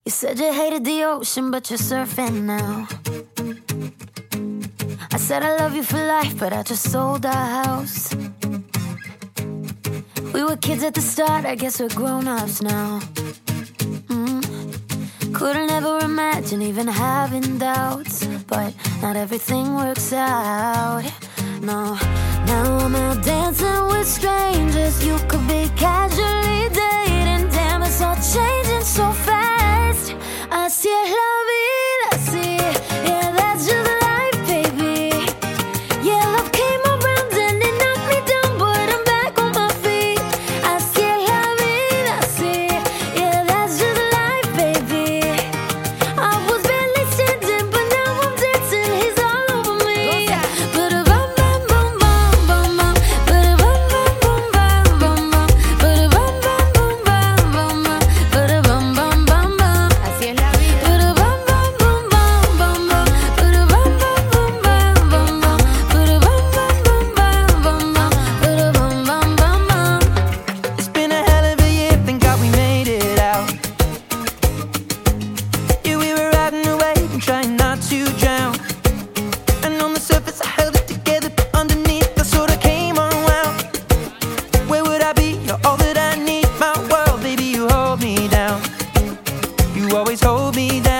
You said you hated the ocean, but you're surfing now. I said I love you for life, but I just sold our house. We were kids at the start, I guess we're grown-ups now. Couldn't ever imagine even having doubts, but not everything works out. No, now I'm out dancing with strangers. You could be casually dating. Damn, it's all changing so fast. Así es la vida, así. Yeah, that's just life, baby. Yeah, love came around and it knocked me down, but I'm back on my feet. Así es la vida, así. Yeah, that's just life, baby. I was barely standing, but now I'm dancing. He's all over me. Ba-da-bum, bum, bum, bum, bum, bum. Ba-da-bum, bum, bum, bum, bum, bum. Ba-da-bum, bum, bum, bum, bum, bum. Ba-da-bum, bum, bum, bum. Así es la vida. Ba-da-bum, bum, bum, bum, bum, bum. Ba-da-bum, bum, bum, bum, bum, bum. Ba-da-bum, bum, bum, bum, bum, bum. Ba-da-bum, bum, bum, bum. It's been a hell of a year, thank God we made it out. Yeah, we were riding away and trying not to drown. And on the surface I held it together, but underneath I sort of came unwound. Where would I be? You're all that I need. My world, baby, you hold me down. You always hold me down.